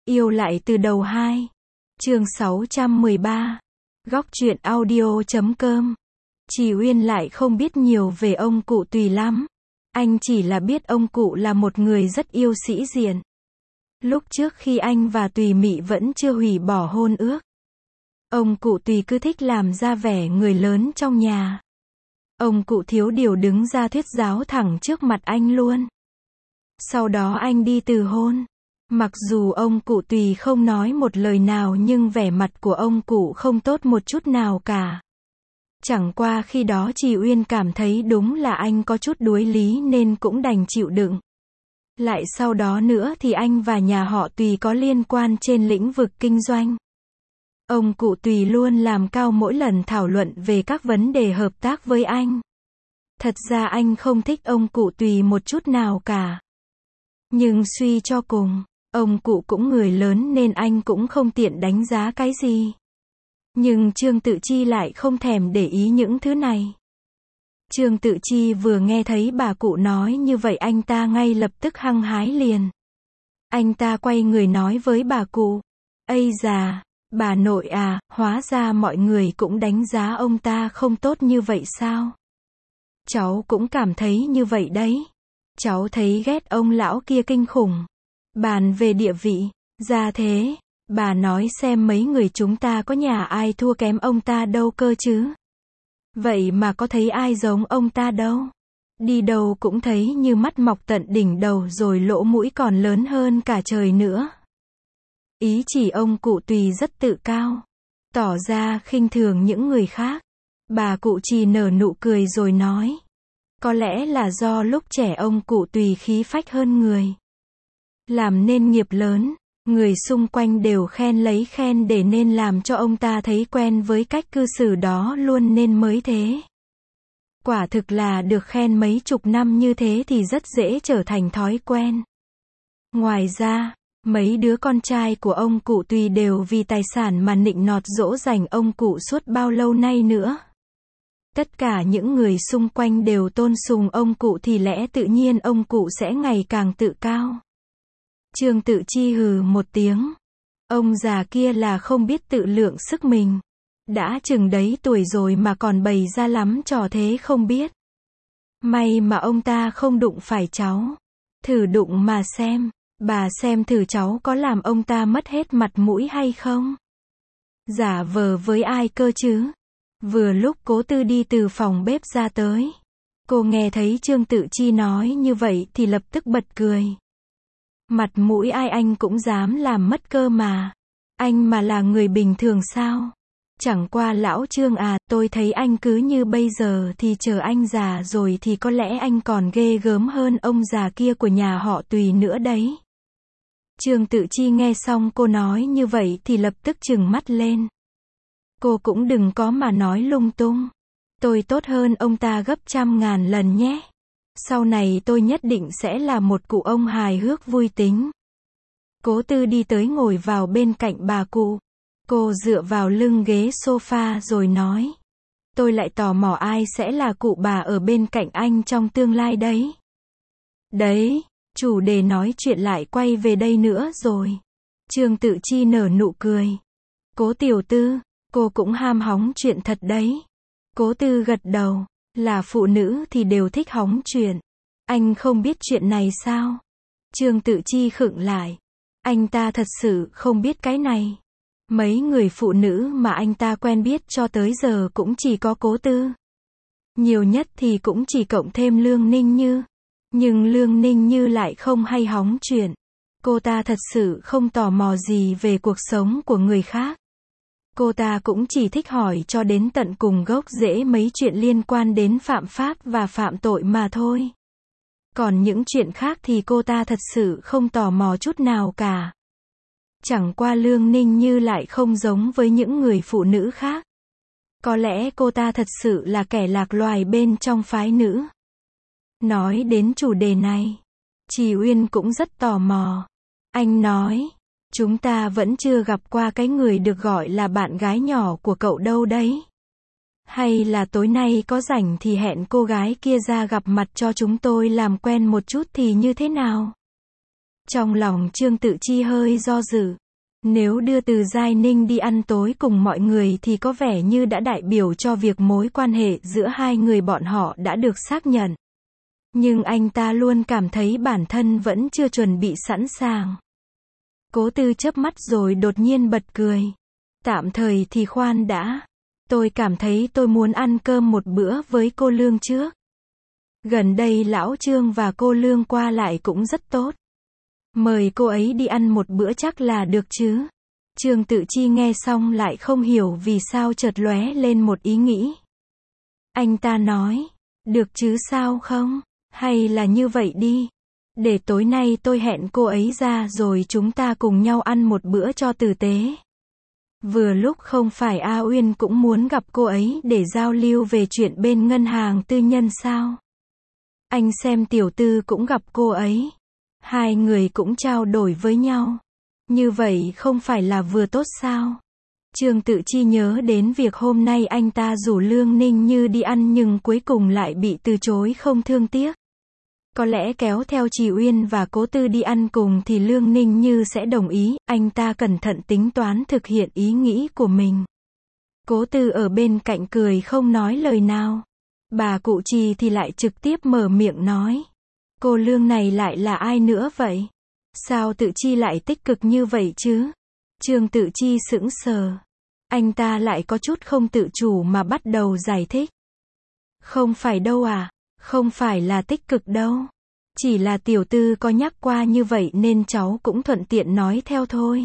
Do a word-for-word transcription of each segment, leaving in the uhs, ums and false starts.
Yêu lại từ đầu hai. Chương sáu trăm mười ba. Góc truyện audio chấm com. Chỉ Uyên lại không biết nhiều về ông cụ Tùy lắm. Anh chỉ là biết ông cụ là một người rất yêu sĩ diện. Lúc trước khi anh và Tùy Mị vẫn chưa hủy bỏ hôn ước, ông cụ Tùy cứ thích làm ra vẻ người lớn trong nhà. Ông cụ thiếu điều đứng ra thuyết giáo thẳng trước mặt anh luôn. Sau đó anh đi từ hôn. Mặc dù ông cụ Tùy không nói một lời nào nhưng vẻ mặt của ông cụ không tốt một chút nào cả. Chẳng qua khi đó chị Uyên cảm thấy đúng là anh có chút đuối lý nên cũng đành chịu đựng. Lại sau đó nữa thì anh và nhà họ Tùy có liên quan trên lĩnh vực kinh doanh. Ông cụ Tùy luôn làm cao mỗi lần thảo luận về các vấn đề hợp tác với anh. Thật ra anh không thích ông cụ Tùy một chút nào cả. Nhưng suy cho cùng, ông cụ cũng người lớn nên anh cũng không tiện đánh giá cái gì. Nhưng Trương Tự Chi lại không thèm để ý những thứ này. Trương Tự Chi vừa nghe thấy bà cụ nói như vậy anh ta ngay lập tức hăng hái liền. Anh ta quay người nói với bà cụ: "Ây già, bà nội à, hóa ra mọi người cũng đánh giá ông ta không tốt như vậy sao? Cháu cũng cảm thấy như vậy đấy. Cháu thấy ghét ông lão kia kinh khủng. Bàn về địa vị, ra thế, bà nói xem mấy người chúng ta có nhà ai thua kém ông ta đâu cơ chứ. Vậy mà có thấy ai giống ông ta đâu. Đi đâu cũng thấy như mắt mọc tận đỉnh đầu rồi lỗ mũi còn lớn hơn cả trời nữa." Ý chỉ ông cụ Tùy rất tự cao, tỏ ra khinh thường những người khác. Bà cụ chỉ nở nụ cười rồi nói: "Có lẽ là do lúc trẻ ông cụ Tùy khí phách hơn người. Làm nên nghiệp lớn, người xung quanh đều khen lấy khen để nên làm cho ông ta thấy quen với cách cư xử đó luôn nên mới thế. Quả thực là được khen mấy chục năm như thế thì rất dễ trở thành thói quen. Ngoài ra, mấy đứa con trai của ông cụ Tùy đều vì tài sản mà nịnh nọt dỗ dành ông cụ suốt bao lâu nay nữa. Tất cả những người xung quanh đều tôn sùng ông cụ thì lẽ tự nhiên ông cụ sẽ ngày càng tự cao." Trương Tự Chi hừ một tiếng. Ông già kia là không biết tự lượng sức mình. Đã chừng đấy tuổi rồi mà còn bày ra lắm trò thế không biết. May mà ông ta không đụng phải cháu. Thử đụng mà xem, bà xem thử cháu có làm ông ta mất hết mặt mũi hay không. Giả vờ với ai cơ chứ. Vừa lúc Cố Tư đi từ phòng bếp ra tới. Cô nghe thấy Trương Tự Chi nói như vậy thì lập tức bật cười. Mặt mũi ai anh cũng dám làm mất cơ mà. Anh mà là người bình thường sao? Chẳng qua lão Trương à, tôi thấy anh cứ như bây giờ thì chờ anh già rồi thì có lẽ anh còn ghê gớm hơn ông già kia của nhà họ Tùy nữa đấy." Trương Tự Chi nghe xong cô nói như vậy thì lập tức trừng mắt lên. "Cô cũng đừng có mà nói lung tung. Tôi tốt hơn ông ta gấp trăm ngàn lần nhé. Sau này tôi nhất định sẽ là một cụ ông hài hước vui tính." Cố Tư đi tới ngồi vào bên cạnh bà cụ. Cô dựa vào lưng ghế sofa rồi nói: "Tôi lại tò mò ai sẽ là cụ bà ở bên cạnh anh trong tương lai đấy." Đấy, chủ đề nói chuyện lại quay về đây nữa rồi. Trương Tự Chi nở nụ cười. "Cố tiểu tư, cô cũng ham hóng chuyện thật đấy." Cố Tư gật đầu. Là phụ nữ thì đều thích hóng chuyện. Anh không biết chuyện này sao? Trương Tự Chi khựng lại. Anh ta thật sự không biết cái này. Mấy người phụ nữ mà anh ta quen biết cho tới giờ cũng chỉ có Cố Tư. Nhiều nhất thì cũng chỉ cộng thêm Lương Ninh Như. Nhưng Lương Ninh Như lại không hay hóng chuyện. Cô ta thật sự không tò mò gì về cuộc sống của người khác. Cô ta cũng chỉ thích hỏi cho đến tận cùng gốc rễ mấy chuyện liên quan đến phạm pháp và phạm tội mà thôi. Còn những chuyện khác thì cô ta thật sự không tò mò chút nào cả. Chẳng qua Lương Ninh Như lại không giống với những người phụ nữ khác. Có lẽ cô ta thật sự là kẻ lạc loài bên trong phái nữ. Nói đến chủ đề này, Chỉ Uyên cũng rất tò mò. Anh nói: "Chúng ta vẫn chưa gặp qua cái người được gọi là bạn gái nhỏ của cậu đâu đấy. Hay là tối nay có rảnh thì hẹn cô gái kia ra gặp mặt cho chúng tôi làm quen một chút thì như thế nào?" Trong lòng Trương Tự Chi hơi do dự. Nếu đưa Từ Giai Ninh đi ăn tối cùng mọi người thì có vẻ như đã đại biểu cho việc mối quan hệ giữa hai người bọn họ đã được xác nhận. Nhưng anh ta luôn cảm thấy bản thân vẫn chưa chuẩn bị sẵn sàng. Cố Tư chớp mắt rồi đột nhiên bật cười. Tạm thời thì khoan đã. Tôi cảm thấy tôi muốn ăn cơm một bữa với cô Lương trước. Gần đây lão Trương và cô Lương qua lại cũng rất tốt. Mời cô ấy đi ăn một bữa chắc là được chứ. Trương Tự Chi nghe xong lại không hiểu vì sao chợt lóe lên một ý nghĩ. Anh ta nói, được chứ sao không? Hay là như vậy đi. Để tối nay tôi hẹn cô ấy ra rồi chúng ta cùng nhau ăn một bữa cho tử tế. Vừa lúc không phải A Uyên cũng muốn gặp cô ấy để giao lưu về chuyện bên ngân hàng tư nhân sao? Anh xem Tiểu Tư cũng gặp cô ấy. Hai người cũng trao đổi với nhau. Như vậy không phải là vừa tốt sao? Trương Tự Chi nhớ đến việc hôm nay anh ta rủ Lương Ninh Như đi ăn nhưng cuối cùng lại bị từ chối không thương tiếc. Có lẽ kéo theo Trì Uyên và Cố Tư đi ăn cùng thì Lương Ninh Như sẽ đồng ý, anh ta cẩn thận tính toán thực hiện ý nghĩ của mình. Cố Tư ở bên cạnh cười không nói lời nào. Bà cụ Trì thì lại trực tiếp mở miệng nói. Cô Lương này lại là ai nữa vậy? Sao Tự Chi lại tích cực như vậy chứ? Trương Tự Chi sững sờ. Anh ta lại có chút không tự chủ mà bắt đầu giải thích. Không phải đâu à, không phải là tích cực đâu. Chỉ là Tiểu Tư có nhắc qua như vậy nên cháu cũng thuận tiện nói theo thôi.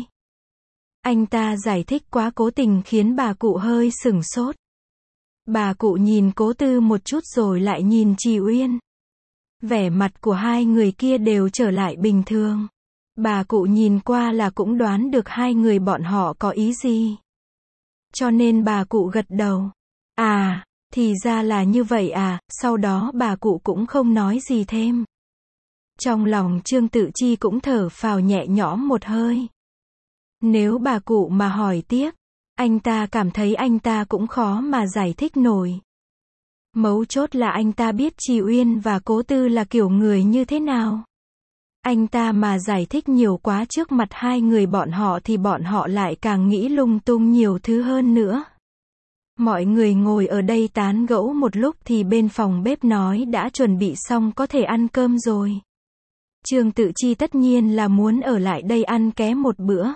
Anh ta giải thích quá cố tình khiến bà cụ hơi sửng sốt. Bà cụ nhìn Cố Tư một chút rồi lại nhìn Trì Uyên. Vẻ mặt của hai người kia đều trở lại bình thường. Bà cụ nhìn qua là cũng đoán được hai người bọn họ có ý gì. Cho nên bà cụ gật đầu. À, thì ra là như vậy à, sau đó bà cụ cũng không nói gì thêm. Trong lòng Trương Tự Chi cũng thở phào nhẹ nhõm một hơi. Nếu bà cụ mà hỏi tiếp, anh ta cảm thấy anh ta cũng khó mà giải thích nổi. Mấu chốt là anh ta biết Trì Uyên và Cố Tư là kiểu người như thế nào. Anh ta mà giải thích nhiều quá trước mặt hai người bọn họ thì bọn họ lại càng nghĩ lung tung nhiều thứ hơn nữa. Mọi người ngồi ở đây tán gẫu một lúc thì bên phòng bếp nói đã chuẩn bị xong có thể ăn cơm rồi. Trương Tự Chi tất nhiên là muốn ở lại đây ăn ké một bữa.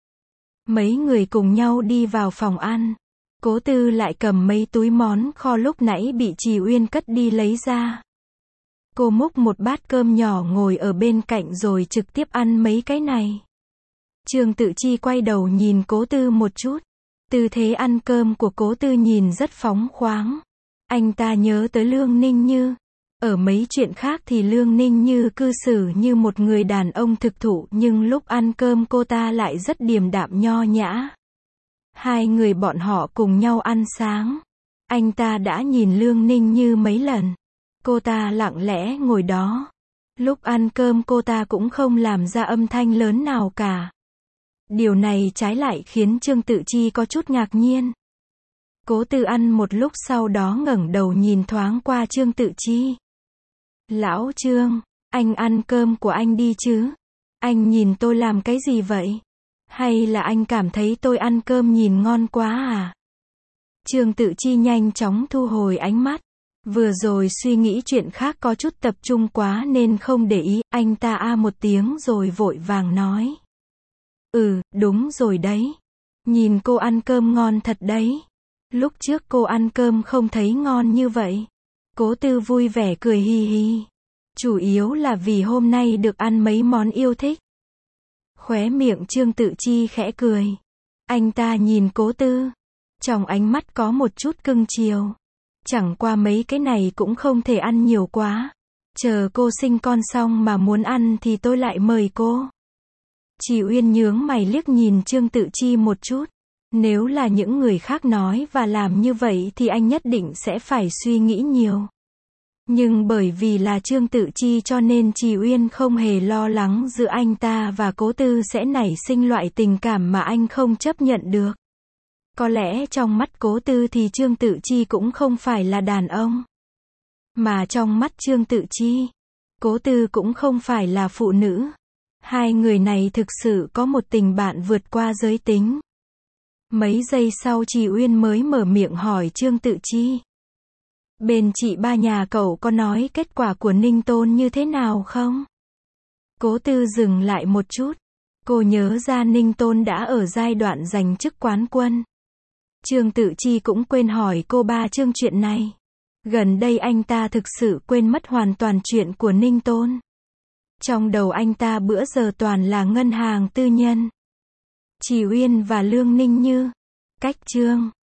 Mấy người cùng nhau đi vào phòng ăn. Cố Tư lại cầm mấy túi món kho lúc nãy bị Trì Uyên cất đi lấy ra. Cô múc một bát cơm nhỏ ngồi ở bên cạnh rồi trực tiếp ăn mấy cái này. Trương Tự Chi quay đầu nhìn Cố Tư một chút. Tư thế ăn cơm của Cố Tư nhìn rất phóng khoáng. Anh ta nhớ tới Lương Ninh Như. Ở mấy chuyện khác thì Lương Ninh Như cư xử như một người đàn ông thực thụ nhưng lúc ăn cơm cô ta lại rất điềm đạm nho nhã. Hai người bọn họ cùng nhau ăn sáng. Anh ta đã nhìn Lương Ninh Như mấy lần. Cô ta lặng lẽ ngồi đó. Lúc ăn cơm cô ta cũng không làm ra âm thanh lớn nào cả. Điều này trái lại khiến Trương Tự Chi có chút ngạc nhiên. Cố Tư ăn một lúc sau đó ngẩng đầu nhìn thoáng qua Trương Tự Chi. Lão Trương, anh ăn cơm của anh đi chứ? Anh nhìn tôi làm cái gì vậy? Hay là anh cảm thấy tôi ăn cơm nhìn ngon quá à? Trương Tự Chi nhanh chóng thu hồi ánh mắt. Vừa rồi suy nghĩ chuyện khác có chút tập trung quá nên không để ý, anh ta a một tiếng rồi vội vàng nói. Ừ, đúng rồi đấy. Nhìn cô ăn cơm ngon thật đấy. Lúc trước cô ăn cơm không thấy ngon như vậy. Cố Tư vui vẻ cười hi hi. Chủ yếu là vì hôm nay được ăn mấy món yêu thích. Khóe miệng Trương Tự Chi khẽ cười. Anh ta nhìn Cố Tư. Trong ánh mắt có một chút cưng chiều. Chẳng qua mấy cái này cũng không thể ăn nhiều quá. Chờ cô sinh con xong mà muốn ăn thì tôi lại mời cô. Trì Uyên nhướng mày liếc nhìn Trương Tự Chi một chút. Nếu là những người khác nói và làm như vậy thì anh nhất định sẽ phải suy nghĩ nhiều. Nhưng bởi vì là Trương Tự Chi cho nên Trì Uyên không hề lo lắng giữa anh ta và Cố Tư sẽ nảy sinh loại tình cảm mà anh không chấp nhận được. Có lẽ trong mắt Cố Tư thì Trương Tự Chi cũng không phải là đàn ông. Mà trong mắt Trương Tự Chi, Cố Tư cũng không phải là phụ nữ. Hai người này thực sự có một tình bạn vượt qua giới tính. Mấy giây sau chị Uyên mới mở miệng hỏi Trương Tự Chi. Bên chị ba nhà cậu có nói kết quả của Ninh Tôn như thế nào không? Cố Tư dừng lại một chút. Cô nhớ ra Ninh Tôn đã ở giai đoạn giành chức quán quân. Trương Tự Chi cũng quên hỏi cô ba Trương chuyện này. Gần đây anh ta thực sự quên mất hoàn toàn chuyện của Ninh Tôn. Trong đầu anh ta bữa giờ toàn là ngân hàng tư nhân. Chỉ Uyên và Lương Ninh Như. Cách Trương